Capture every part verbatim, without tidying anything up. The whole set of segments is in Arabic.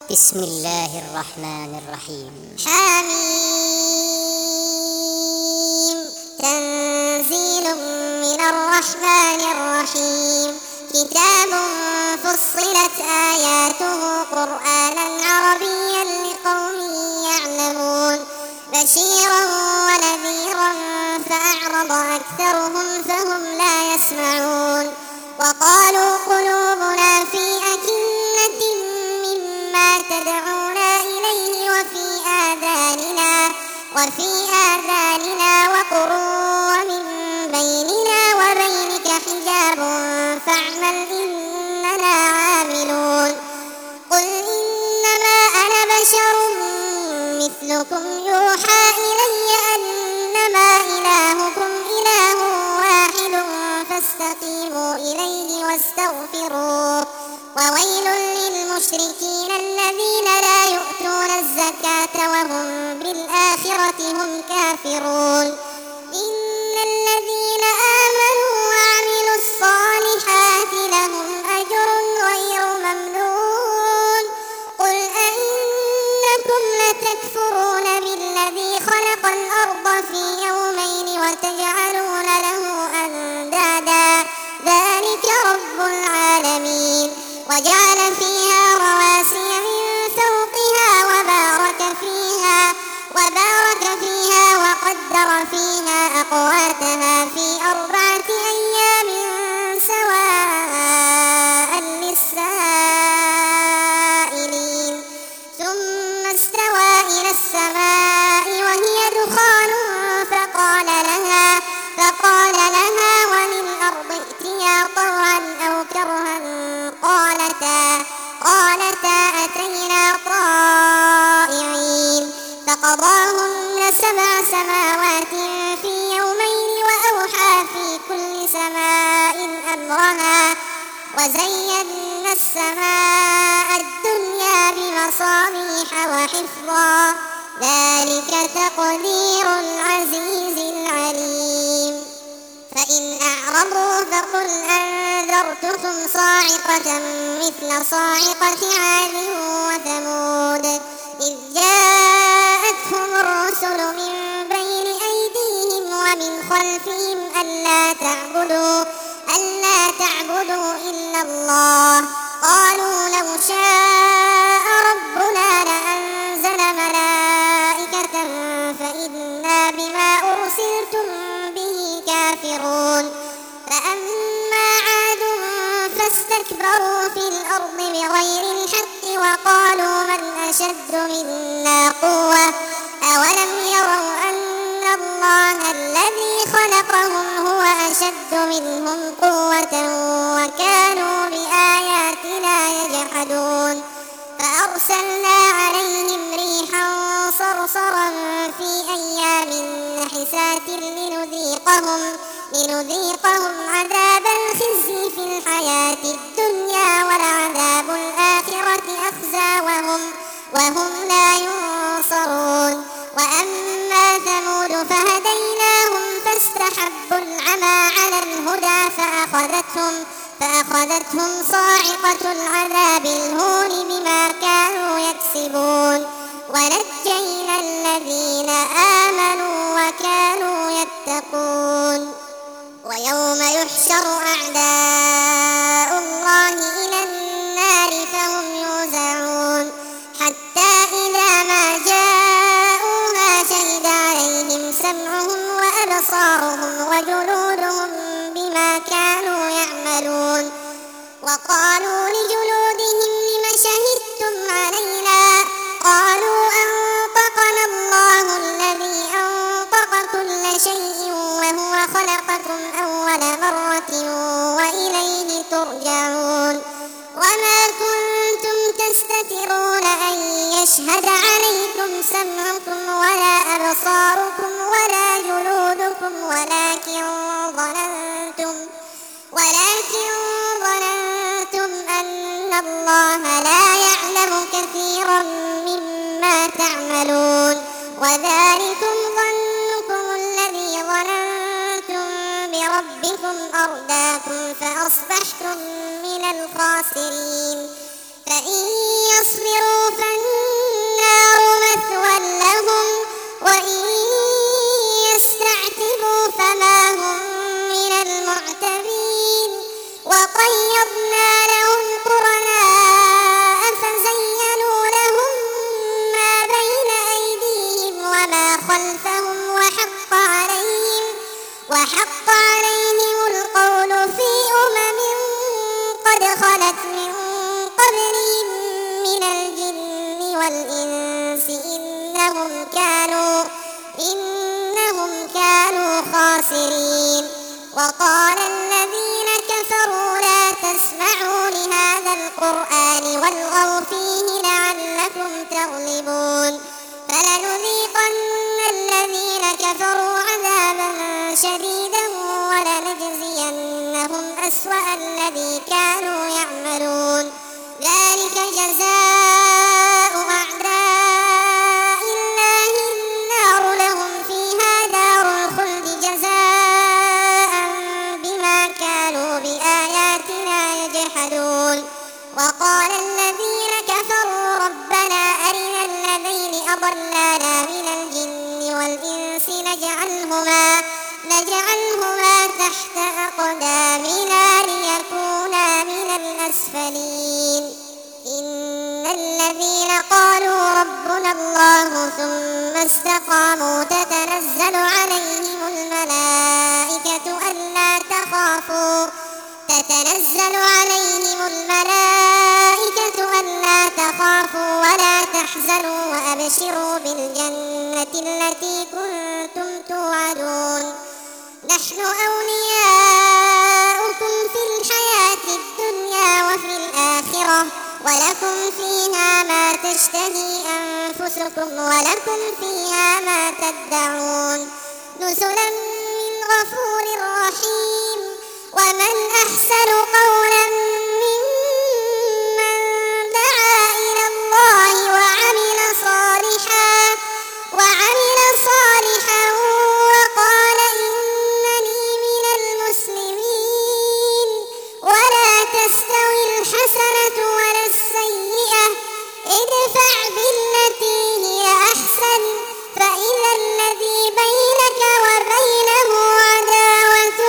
بسم الله الرحمن الرحيم. حميم تنزيل من الرحمن الرحيم. كتاب فصلت آياته قرآنا عربيا لقوم يعلمون بشيرا ونذيرا فأعرض أكثرهم فهم لا يسمعون. وقالوا قلوبنا في أكنة مما تدعونا إليه وفي آذاننا وفي آذاننا وقر ومن بيننا وبينك حجاب فاعمل إننا عاملون. قل إنما أنا بشر مثلكم يوحى إلي أنما إلهكم إله واحد فاستقيموا إليه واستغفروه. وويل للمشركين الذين لا يؤتون الزكاة وهم بالآخرة هم كافرون. إن الذين آمنوا وعملوا الصالحات لهم أجر غير ممنون. قل أئنكم لتكفرون بالذي خلق الأرض في يومين وتجعلون له أندادا ذلك رب العالمين. وجعل فيها رواسي من فوقها وبارك فيها وبارك فيها وقدر فيها أقواتها في أربعة أيام سواء للسائلين. ثم استوى إلى السماء وهي دخان فقال لها فقال لها وللأرض ائتيا طوعا أو كرها قالتا قالتا أتينا طائعين. فقضاهن سبع سماوات في يومين وأوحى في كل سماء أمرها وزينا السماء الدنيا بمصابيح وحفظا ذلك تقدير العزيز العليم. فإن أعرضوا فقل أنذرتكم صاعقة مثل صاعقة عاد وثمود إذ جاءتهم الرسل من بين أيديهم ومن خلفهم ألا تعبدوا ألا تعبدوا إلا الله قالوا لو شاء ربنا لأنزل ملائكة فإنا بما أرسلتم به كافرون. فأما عاد فاستكبروا في الأرض بغير الحق وقالوا من أشد منا قوة أولم يروا أن الله الذي خلقهم هو أشد منهم قوة وكانوا بآياتنا يجحدون. فأرسلنا عليهم ريحا صرصرا في أيام نحسات لنذيقهم لنذيقهم عذاب الخزي في الحياة الدنيا ولعذاب الآخرة أخزى وهم وهم لا ينصرون. وأما ثمود فهديناهم فاستحبوا العمى على الهدى فأخذتهم فأخذتهم صاعقة العذاب الهون بما كانوا يكسبون. ونجينا الذين آمنوا وكانوا يتقون. ويوم يحشر أعداء الله إلى النار فهم يوزعون حتى إذا ما جاءوها شهد عليهم سمعهم وأبصارهم وجلودهم بما كانوا يعملون. وقالوا لجلودهم لم شهدتم علينا قالوا أنطقنا الله الذي أنطق كل شيء وهو خلقكم أول مرة وإليه ترجعون. وما كنتم تستترون أن يشهد عليكم سمعكم ولا أبصاركم ولا جلودكم ولكن ظننتم ولكن ظننتم أن الله لا يعلم كثيرا مما تعملون. وذلكم ظنكم الذي ظننتم بربكم أرداكم فأصبحتم من الخاسرين. فإن يصبروا والإنس إنهم كانوا إنهم كانوا خاسرين. وقال الذين كفروا لا تسمعوا لهذا القرآن والغوا فيه لعلكم تغلبون. فلنذيقن الذين كفروا عذابا شديدا ولنجزينهم أسوأ الذي كانوا يعملون. ذلك جزاء أعداء الله النار لهم فيها دار الخلد جزاء بما كانوا بآياتنا يجحدون. وقال الذين كفروا ربنا أرنا الذين أضلانا من الجن والإنس نجعلهما نجعلهما تحت أقدامنا ليكونا من الأسفلين. إن الذين قالوا ربنا الله ثم استقاموا تتنزل عليهم الملائكة ألا تخافوا تتنزل عليهم الملائكة ألا تخافوا ولا تحزنوا وأبشروا بالجنة التي كنتم توعدون. نحن أولياؤكم في الحياة الدنيا وفي الآخرة ولكم فيها ما تشتهي أنفسكم ولكم فيها ما تدعون. نزلا من غفور رحيم. ومن أحسن قولا ممن دعا إلى الله وعمل صالحا وعمل صالحا وقال إنني من المسلمين. ولا تستوي الحسنة ولا السيئة ادفع بالتي هي أحسن فإذا الذي بينك وبينه عداوة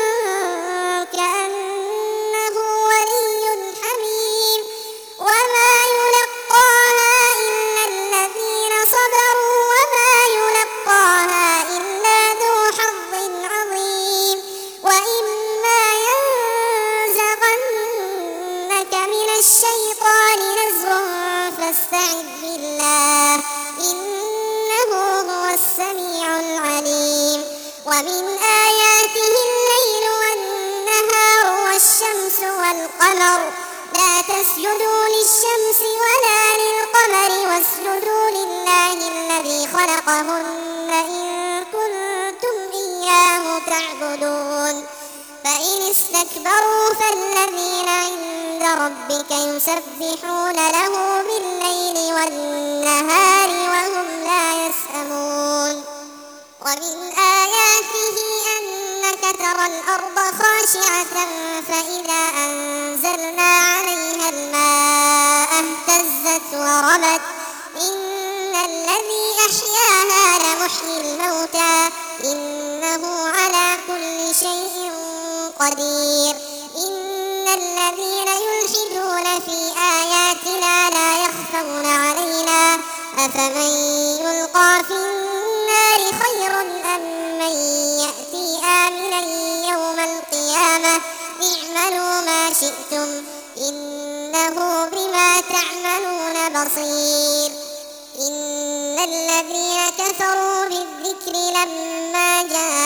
كأنه ولي حميم. وما يلقاها إلا الذين صبروا وما يلقاها إلا ذو حظ عظيم. وإما ينزغنك من الشيطان نزغ فاستعذ بالله إنه هو السميع العليم. ومن آياته الليل والنهار والشمس والقمر لا تسجدوا للشمس ولا للقمر واسجدوا لله الذي خلقهن إن كنتم إياه تعبدون. فإن استكبروا فالذين عند ربك يسبحون له بالليل والنهار وهم لا يسأمون. ومن آياته أنك ترى الأرض خاشعة فإذا أنزلنا عليها الماء اهتزت وربت إن الذي أحياها لمحيي الموتى إنه على كل شيء قدير. إن الذين يلحدون في آياتنا لا يخفون علينا أفمن يلقى في النار خير أم من يأتي آمنا يوم القيامة اعملوا ما شئتم إنه بما تعملون بصير. إن الذين كفروا بالذكر لما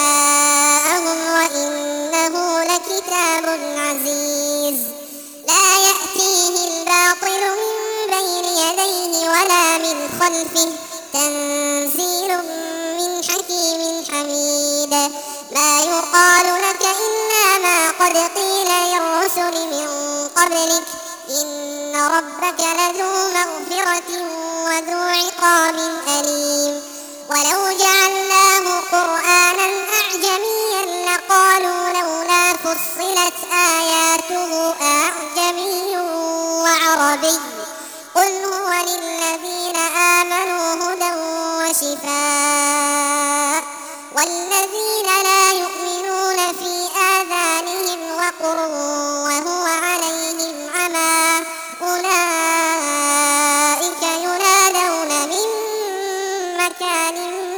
جاءهم وإنه لكتاب عزيز لا يأتيه الباطل من بين يديه ولا من خلفه تنزيل من حكيم حميد. ما يقال لك إلا ما قد قيل للرسل من قبلك إن ربك لذو مغفرة وذو عقاب أليم. ولو جعلناه قرآنا أعجميا لقالوا لولا فصلت آياته أعجمي وعربي قل هو للذين آمنوا هدى وشفاء والذين لا يؤمنون في آذانهم وقر وهو عليهم عمى أولئك ينادون من مكان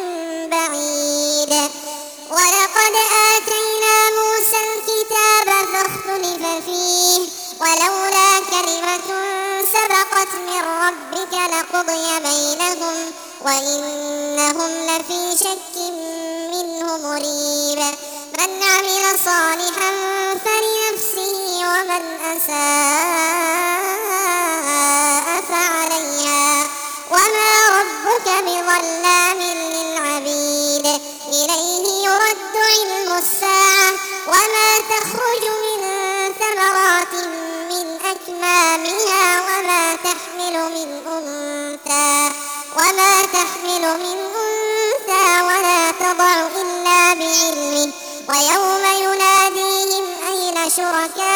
بعيد. ولقد آتينا موسى الكتاب فاختلف فيه ولولا كلمة سبقت من ربك قضي بينهم وإنهم لفي شك منه مريب. من عمل صالحا فلنفسه ومن أساء فعليها وما ربك بظلام للعبيد. إليه يرد علم الساعة وما تخرج من ثمرات من أكمامها وما تحمل من أنثى وما تحمل من أنثى ولا تضع إلا بعلمه. ويوم يناديهم أين شركائي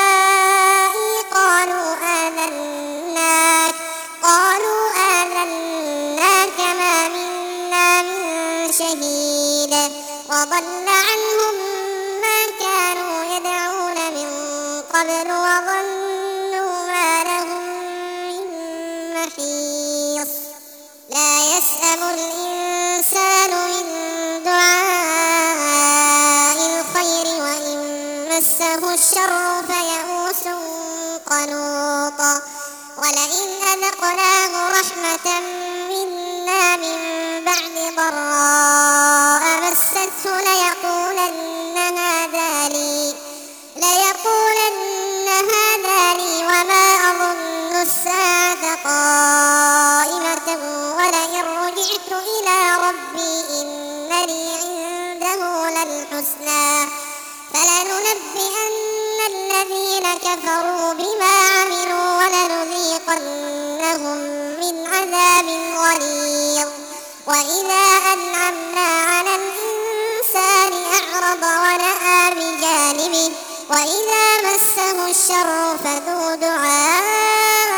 قالوا آذناك قالوا آذناك ما منا من شهيد. وضل عنهم ما كانوا يدعون من قبل وظنوا ما لهم من محيص. لا يسأم الإنسان من دعاء الخير وإن مسه الشر فيئوس قنوط. ولئن أذقناه رحمة منا من بعد ضراء مسته ليقولن هذا لي ليقولن هذا لي وما أظن الساعة قائمة ولئن رجعت إلى ربي إن لي عنده للحسنى فلننبئن الذين كفروا بما عملوا ولنذيقنهم من عذاب غليظ. وإذا أنعمنا على الإنسان أعرض ونأى بجانبه وإذا مسه الشر فذو دعاء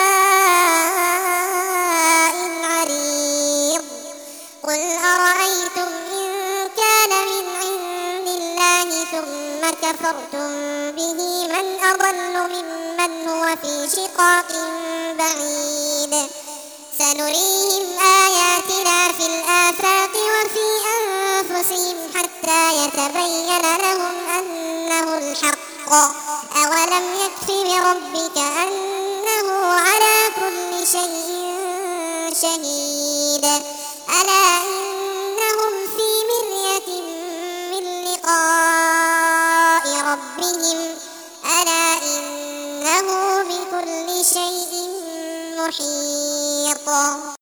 عريض. قل أرأيتم إن كان من عند الله ثم كفرتم به من أضل ممن هو في شقاق بعيد. سنريهم آياتنا في الآفاق وفي أنفسهم حتى يتبين لهم أنه الحق. أولم يكف بربك أنه على كل شيء شهيد. ألا إنهم في مرية من لقاء ربهم ألا إنه بكل شيء محيط.